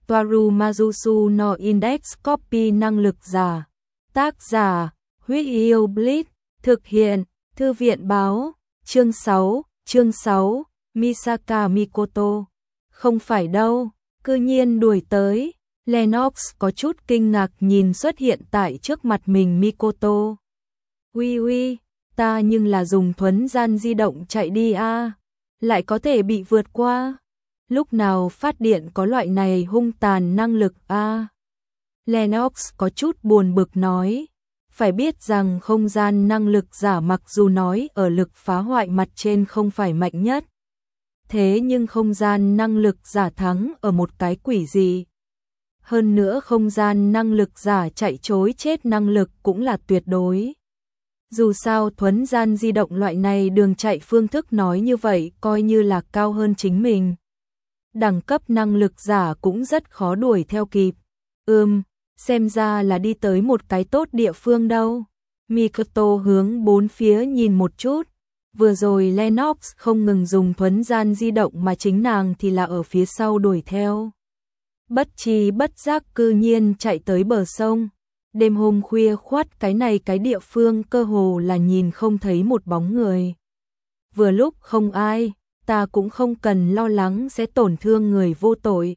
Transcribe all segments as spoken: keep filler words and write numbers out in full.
Toaru Majusu no Index Copy năng lực giả. Tác giả, Huyết Yêu Blitz, thực hiện, Thư viện báo, chương sáu, chương sáu, Misaka Mikoto. Không phải đâu, cư nhiên đuổi tới. Lennox có chút kinh ngạc nhìn xuất hiện tại trước mặt mình Mikoto. Uy uy, ta nhưng là dùng thuấn gian di động chạy đi a, lại có thể bị vượt qua. Lúc nào phát điện có loại này hung tàn năng lực a? Lennox có chút buồn bực nói. Phải biết rằng không gian năng lực giả mặc dù nói ở lực phá hoại mặt trên không phải mạnh nhất. Thế nhưng không gian năng lực giả thắng ở một cái quỷ gì. Hơn nữa không gian năng lực giả chạy chối chết năng lực cũng là tuyệt đối. Dù sao thuấn gian di động loại này đường chạy phương thức nói như vậy coi như là cao hơn chính mình. Đẳng cấp năng lực giả cũng rất khó đuổi theo kịp. Ừm, xem ra là đi tới một cái tốt địa phương đâu. Mikoto hướng bốn phía nhìn một chút. Vừa rồi Lennox không ngừng dùng thuấn gian di động mà chính nàng thì là ở phía sau đuổi theo. Bất tri bất giác cư nhiên chạy tới bờ sông. Đêm hôm khuya khoắt cái này cái địa phương cơ hồ là nhìn không thấy một bóng người. Vừa lúc không ai, ta cũng không cần lo lắng sẽ tổn thương người vô tội.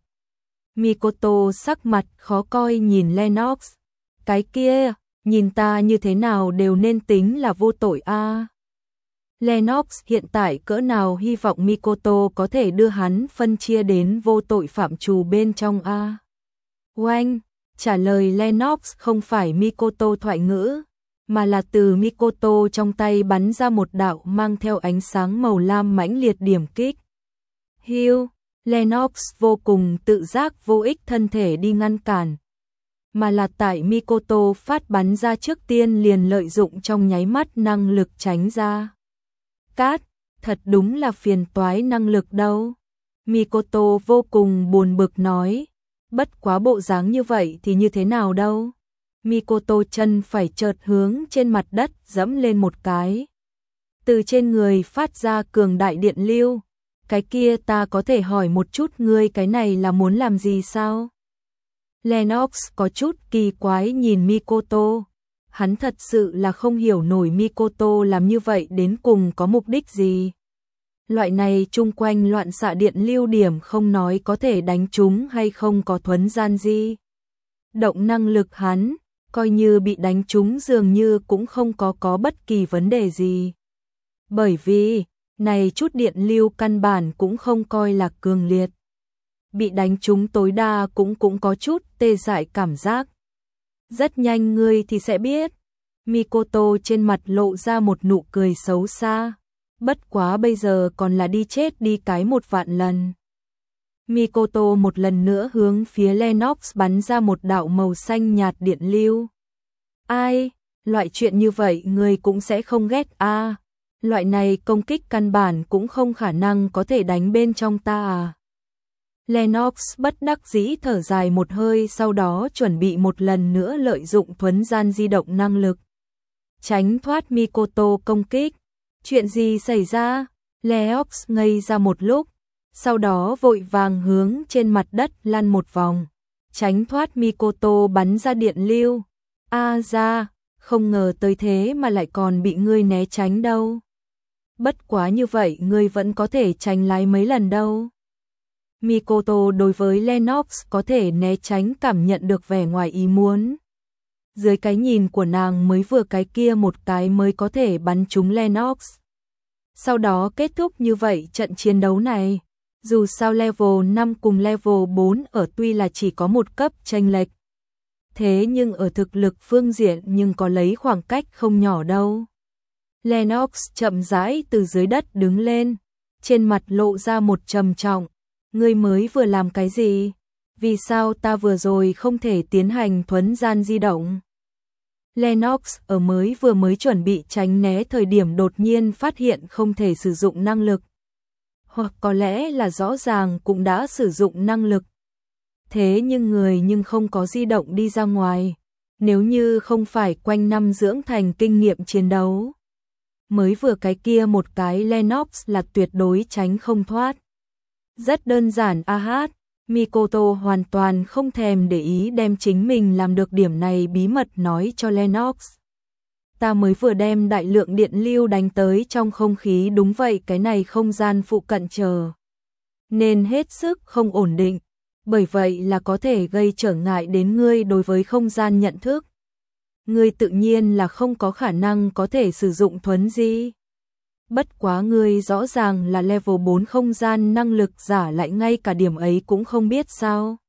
Mikoto sắc mặt khó coi nhìn Lennox. Cái kia, nhìn ta như thế nào đều nên tính là vô tội a. À. Lennox hiện tại cỡ nào hy vọng Mikoto có thể đưa hắn phân chia đến vô tội phạm trù bên trong a. À. Oanh, trả lời Lennox không phải Mikoto thoại ngữ, mà là từ Mikoto trong tay bắn ra một đạo mang theo ánh sáng màu lam mãnh liệt điểm kích. Hiu, Lennox vô cùng tự giác vô ích thân thể đi ngăn cản, mà là tại Mikoto phát bắn ra trước tiên liền lợi dụng trong nháy mắt năng lực tránh ra. Cát, thật đúng là phiền toái năng lực đâu. Mikoto vô cùng buồn bực nói, bất quá bộ dáng như vậy thì như thế nào đâu. Mikoto chân phải chợt hướng trên mặt đất dẫm lên một cái. Từ trên người phát ra cường đại điện lưu. Cái kia ta có thể hỏi một chút ngươi cái này là muốn làm gì sao? Lennox có chút kỳ quái nhìn Mikoto. Hắn thật sự là không hiểu nổi Mikoto làm như vậy đến cùng có mục đích gì. Loại này chung quanh loạn xạ điện lưu điểm không nói có thể đánh trúng hay không có thuấn gian di động năng lực hắn, coi như bị đánh trúng dường như cũng không có có bất kỳ vấn đề gì. Bởi vì, này chút điện lưu căn bản cũng không coi là cường liệt. Bị đánh trúng tối đa cũng cũng có chút tê dại cảm giác. Rất nhanh ngươi thì sẽ biết. Mikoto trên mặt lộ ra một nụ cười xấu xa. Bất quá bây giờ còn là đi chết đi cái một vạn lần. Mikoto một lần nữa hướng phía Lennox bắn ra một đạo màu xanh nhạt điện lưu. Ai, loại chuyện như vậy người cũng sẽ không ghét a. À, loại này công kích căn bản cũng không khả năng có thể đánh bên trong ta à. Lennox bất đắc dĩ thở dài một hơi sau đó chuẩn bị một lần nữa lợi dụng thuấn gian di động năng lực. Tránh thoát Mikoto công kích. Chuyện gì xảy ra? Lennox ngây ra một lúc, sau đó vội vàng hướng trên mặt đất lăn một vòng, tránh thoát Mikoto bắn ra điện lưu. A ra, không ngờ tới thế mà lại còn bị ngươi né tránh đâu. Bất quá như vậy ngươi vẫn có thể tránh lái mấy lần đâu. Mikoto đối với Lennox có thể né tránh cảm nhận được vẻ ngoài ý muốn. Dưới cái nhìn của nàng mới vừa cái kia một cái mới có thể bắn trúng Lennox. Sau đó kết thúc như vậy trận chiến đấu này. Dù sao level năm cùng level bốn ở tuy là chỉ có một cấp chênh lệch. Thế nhưng ở thực lực phương diện nhưng có lấy khoảng cách không nhỏ đâu. Lennox chậm rãi từ dưới đất đứng lên. Trên mặt lộ ra một trầm trọng. Ngươi mới vừa làm cái gì? Vì sao ta vừa rồi không thể tiến hành thuấn gian di động? Lennox ở mới vừa mới chuẩn bị tránh né thời điểm đột nhiên phát hiện không thể sử dụng năng lực. Hoặc có lẽ là rõ ràng cũng đã sử dụng năng lực. Thế nhưng người nhưng không có di động đi ra ngoài. Nếu như không phải quanh năm dưỡng thành kinh nghiệm chiến đấu. Mới vừa cái kia một cái Lennox là tuyệt đối tránh không thoát. Rất đơn giản a hát. Mikoto hoàn toàn không thèm để ý, đem chính mình làm được điểm này bí mật nói cho Lennox. Ta mới vừa đem đại lượng điện lưu đánh tới trong không khí, đúng vậy, cái này không gian phụ cận chờ nên hết sức không ổn định, bởi vậy là có thể gây trở ngại đến ngươi đối với không gian nhận thức. Ngươi tự nhiên là không có khả năng có thể sử dụng thuấn di. Bất quá ngươi rõ ràng là level bốn không gian năng lực giả, lại ngay cả điểm ấy cũng không biết sao?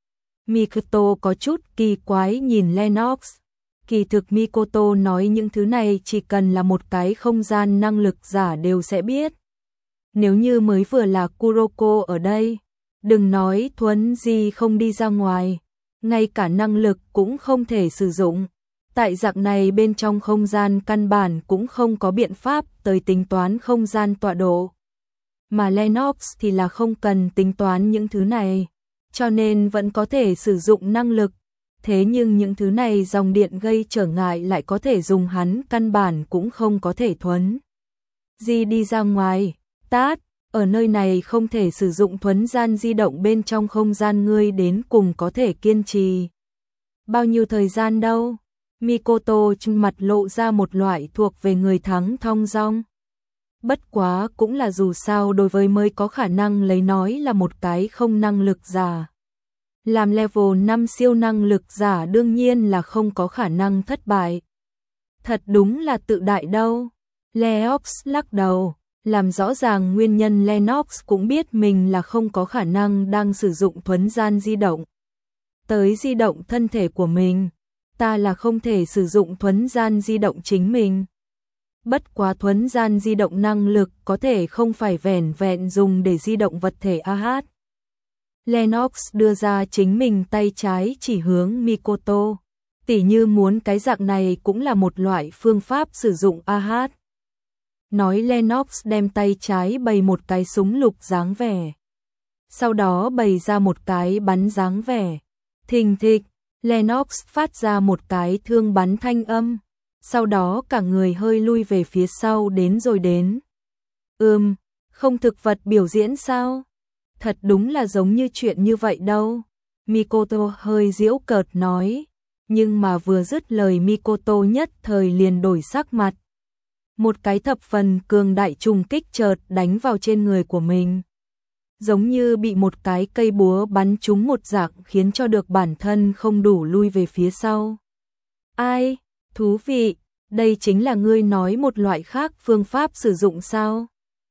Mikoto có chút kỳ quái nhìn Lennox. Kỳ thực Mikoto nói những thứ này chỉ cần là một cái không gian năng lực giả đều sẽ biết. Nếu như mới vừa là Kuroko ở đây, đừng nói thuấn di không đi ra ngoài, ngay cả năng lực cũng không thể sử dụng. Tại dạng này bên trong không gian căn bản cũng không có biện pháp tới tính toán không gian tọa độ. Mà Lennox thì là không cần tính toán những thứ này, cho nên vẫn có thể sử dụng năng lực. Thế nhưng những thứ này dòng điện gây trở ngại lại có thể dùng, hắn căn bản cũng không có thể thuấn di đi ra ngoài. Tát, ở nơi này không thể sử dụng thuấn gian di động bên trong không gian, ngươi đến cùng có thể kiên trì bao nhiêu thời gian đâu? Mikoto trên mặt lộ ra một loại thuộc về người thắng thong dong. Bất quá cũng là dù sao đối với mới có khả năng lấy nói là một cái không năng lực giả. Làm level năm siêu năng lực giả đương nhiên là không có khả năng thất bại. Thật đúng là tự đại đâu. Lennox lắc đầu, làm rõ ràng nguyên nhân. Lennox cũng biết mình là không có khả năng đang sử dụng thuấn gian di động tới di động thân thể của mình. Ta là không thể sử dụng thuấn gian di động chính mình. Bất quá thuấn gian di động năng lực có thể không phải vẻn vẹn dùng để di động vật thể a hát. Lennox đưa ra chính mình tay trái chỉ hướng Mikoto. Tỉ như muốn cái dạng này cũng là một loại phương pháp sử dụng a hát. Nói Lennox đem tay trái bày một cái súng lục dáng vẻ. Sau đó bày ra một cái bắn dáng vẻ. Thình thịch, Lennox phát ra một cái thương bắn thanh âm. Sau đó cả người hơi lui về phía sau đến rồi đến. Ừm, không thực vật biểu diễn sao? Thật đúng là giống như chuyện như vậy đâu. Mikoto hơi giễu cợt nói. Nhưng mà vừa dứt lời Mikoto nhất thời liền đổi sắc mặt. Một cái thập phần cường đại trùng kích chợt đánh vào trên người của mình. Giống như bị một cái cây búa bắn trúng một dạng, khiến cho được bản thân không đủ lui về phía sau. Ai? Thú vị, đây chính là ngươi nói một loại khác phương pháp sử dụng sao?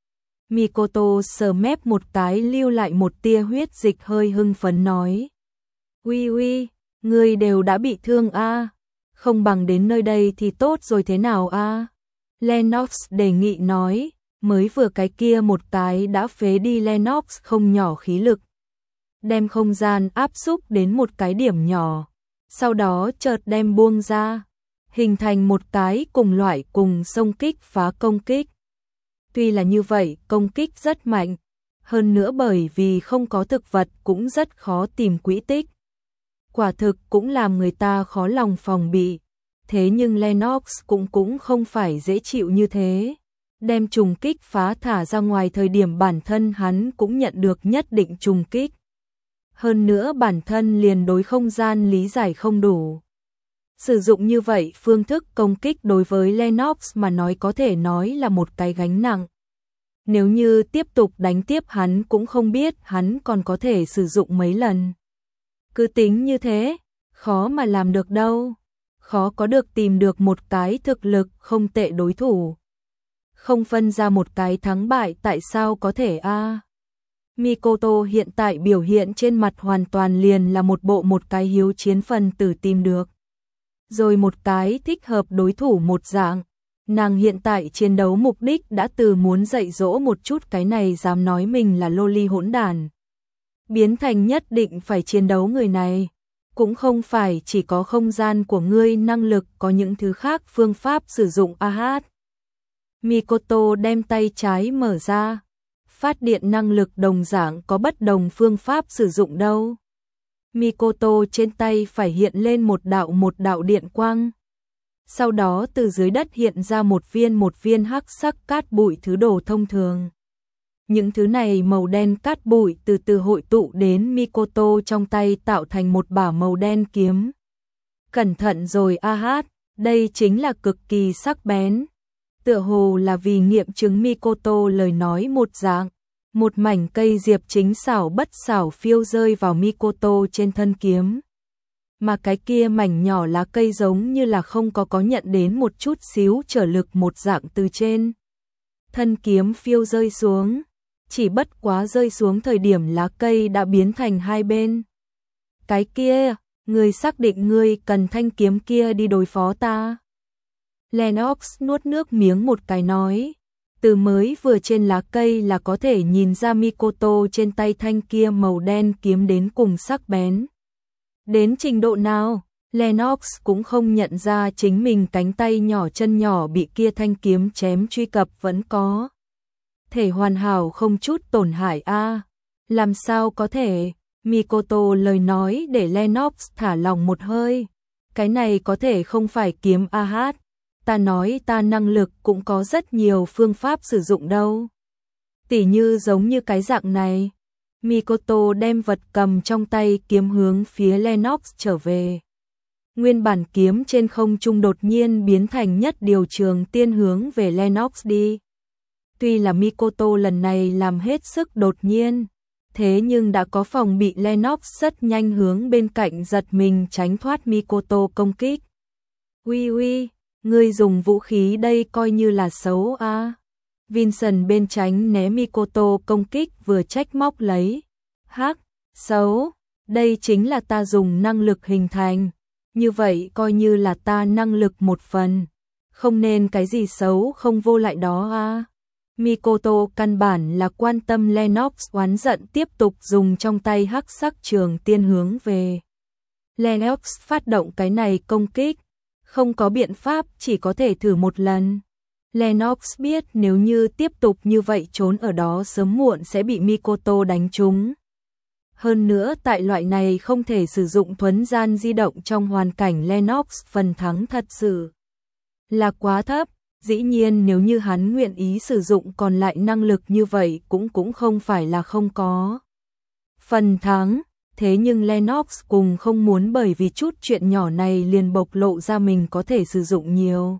Mikoto sờ mép một cái lưu lại một tia huyết dịch, hơi hưng phấn nói. Uy uy, ngươi đều đã bị thương a, à? Không bằng đến nơi đây thì tốt rồi thế nào a? À? Lennox đề nghị nói, mới vừa cái kia một cái đã phế đi Lennox không nhỏ khí lực. Đem không gian áp xúc đến một cái điểm nhỏ, sau đó chợt đem buông ra, hình thành một cái cùng loại cùng xông kích phá công kích. Tuy là như vậy, công kích rất mạnh, hơn nữa bởi vì không có thực vật cũng rất khó tìm quỹ tích. Quả thực cũng làm người ta khó lòng phòng bị. Thế nhưng Lennox cũng cũng không phải dễ chịu như thế. Đem trùng kích phá thả ra ngoài thời điểm bản thân hắn cũng nhận được nhất định trùng kích. Hơn nữa bản thân liền đối không gian lý giải không đủ. Sử dụng như vậy phương thức công kích đối với Lennox mà nói có thể nói là một cái gánh nặng. Nếu như tiếp tục đánh tiếp hắn cũng không biết hắn còn có thể sử dụng mấy lần. Cứ tính như thế, khó mà làm được đâu. Khó có được tìm được một cái thực lực không tệ đối thủ. Không phân ra một cái thắng bại tại sao có thể a? À? Mikoto hiện tại biểu hiện trên mặt hoàn toàn liền là một bộ một cái hiếu chiến phần tử tìm được. Rồi một cái thích hợp đối thủ một dạng. Nàng hiện tại chiến đấu mục đích đã từ muốn dạy dỗ một chút cái này dám nói mình là loli hỗn đàn. Biến thành nhất định phải chiến đấu người này. Cũng không phải chỉ có không gian của ngươi năng lực, có những thứ khác phương pháp sử dụng a hát. Mikoto đem tay trái mở ra. Phát điện năng lực đồng dạng có bất đồng phương pháp sử dụng đâu. Mikoto trên tay phải hiện lên một đạo một đạo điện quang. Sau đó từ dưới đất hiện ra một viên một viên hắc sắc cát bụi thứ đồ thông thường. Những thứ này màu đen cát bụi từ từ hội tụ đến Mikoto trong tay tạo thành một bả màu đen kiếm. Cẩn thận rồi a hát, đây chính là cực kỳ sắc bén. Tựa hồ là vì nghiệm chứng Mikoto lời nói một dạng. Một mảnh cây diệp chính xảo bất xảo phiêu rơi vào Mikoto trên thân kiếm. Mà cái kia mảnh nhỏ lá cây giống như là không có có nhận đến một chút xíu trở lực một dạng từ trên. Thân kiếm phiêu rơi xuống, chỉ bất quá rơi xuống thời điểm lá cây đã biến thành hai bên. Cái kia, ngươi xác định ngươi cần thanh kiếm kia đi đối phó ta. Lennox nuốt nước miếng một cái nói. Từ mới vừa trên lá cây là có thể nhìn ra Mikoto trên tay thanh kia màu đen kiếm đến cùng sắc bén. Đến trình độ nào, Lennox cũng không nhận ra chính mình cánh tay nhỏ chân nhỏ bị kia thanh kiếm chém truy cập vẫn có. Thể hoàn hảo không chút tổn hại a. Làm sao có thể? Mikoto lời nói để Lennox thả lòng một hơi. Cái này có thể không phải kiếm a hát. Ta nói ta năng lực cũng có rất nhiều phương pháp sử dụng đâu. Tỉ như giống như cái dạng này. Mikoto đem vật cầm trong tay kiếm hướng phía Lennox trở về. Nguyên bản kiếm trên không trung đột nhiên biến thành nhất điều trường tiên hướng về Lennox đi. Tuy là Mikoto lần này làm hết sức đột nhiên, thế nhưng đã có phòng bị Lennox rất nhanh hướng bên cạnh giật mình tránh thoát Mikoto công kích. Uy uy, ngươi dùng vũ khí đây coi như là xấu a. À. Vincent bên tránh né Mikoto công kích vừa trách móc lấy. Hắc, xấu, đây chính là ta dùng năng lực hình thành. Như vậy coi như là ta năng lực một phần. Không nên cái gì xấu không vô lại đó a. À. Mikoto căn bản là quan tâm Lennox oán giận tiếp tục dùng trong tay hắc sắc trường tiên hướng về. Lennox phát động cái này công kích. Không có biện pháp chỉ có thể thử một lần. Lennox biết nếu như tiếp tục như vậy trốn ở đó sớm muộn sẽ bị Mikoto đánh trúng. Hơn nữa tại loại này không thể sử dụng thuấn gian di động trong hoàn cảnh Lennox phần thắng thật sự là quá thấp. Dĩ nhiên nếu như hắn nguyện ý sử dụng còn lại năng lực như vậy cũng cũng không phải là không có phần thắng. Thế nhưng Lennox cùng không muốn bởi vì chút chuyện nhỏ này liền bộc lộ ra mình có thể sử dụng nhiều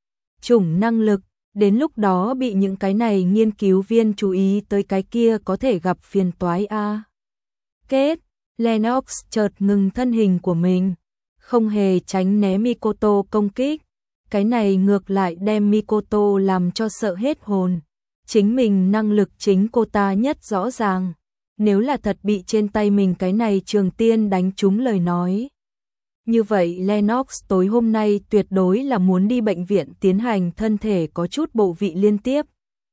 chủng năng lực, đến lúc đó bị những cái này nghiên cứu viên chú ý tới cái kia có thể gặp phiền toái a. À. Kết, Lennox chợt ngừng thân hình của mình, không hề tránh né Mikoto công kích, cái này ngược lại đem Mikoto làm cho sợ hết hồn. Chính mình năng lực chính cô ta nhất rõ ràng. Nếu là thật bị trên tay mình cái này trường tiên đánh trúng lời nói. Như vậy Lennox tối hôm nay tuyệt đối là muốn đi bệnh viện tiến hành thân thể có chút bộ vị liên tiếp.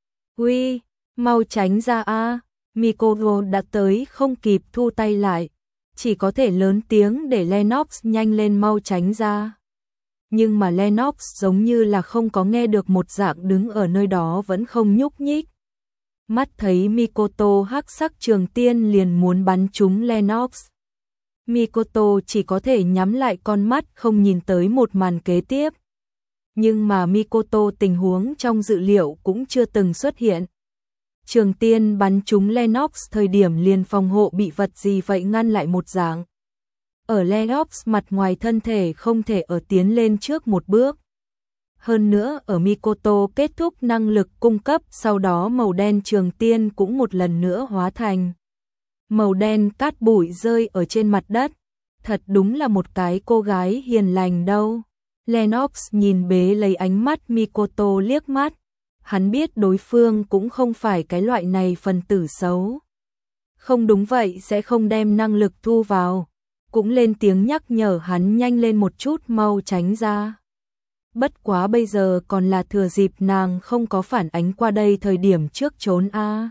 Uy, mau tránh ra a. Mikoto đã tới không kịp thu tay lại. Chỉ có thể lớn tiếng để Lennox nhanh lên mau tránh ra. Nhưng mà Lennox giống như là không có nghe được một dạng đứng ở nơi đó vẫn không nhúc nhích. Mắt thấy Mikoto hắc sắc trường tiên liền muốn bắn trúng Lennox. Mikoto chỉ có thể nhắm lại con mắt không nhìn tới một màn kế tiếp. Nhưng mà Mikoto tình huống trong dự liệu cũng chưa từng xuất hiện. Trường tiên bắn trúng Lennox thời điểm liền phòng hộ bị vật gì vậy ngăn lại một dạng. Ở Lennox mặt ngoài thân thể không thể ở tiến lên trước một bước. Hơn nữa ở Mikoto kết thúc năng lực cung cấp sau đó màu đen trường tiên cũng một lần nữa hóa thành màu đen cát bụi rơi ở trên mặt đất. Thật đúng là một cái cô gái hiền lành đâu. Lennox nhìn bế lấy ánh mắt Mikoto liếc mắt. Hắn biết đối phương cũng không phải cái loại này phần tử xấu. Không đúng vậy sẽ không đem năng lực thu vào. Cũng lên tiếng nhắc nhở hắn nhanh lên một chút mau tránh ra. Bất quá bây giờ còn là thừa dịp nàng không có phản ánh qua đây thời điểm trước trốn a. À.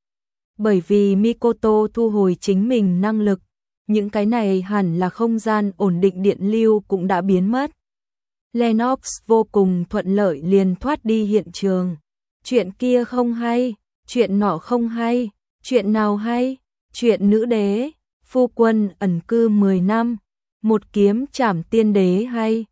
Bởi vì Mikoto thu hồi chính mình năng lực, những cái này hẳn là không gian ổn định điện lưu cũng đã biến mất. Lennox vô cùng thuận lợi liền thoát đi hiện trường. Chuyện kia không hay, chuyện nọ không hay, chuyện nào hay, chuyện nữ đế, phu quân ẩn cư mười năm, một kiếm trảm tiên đế hay.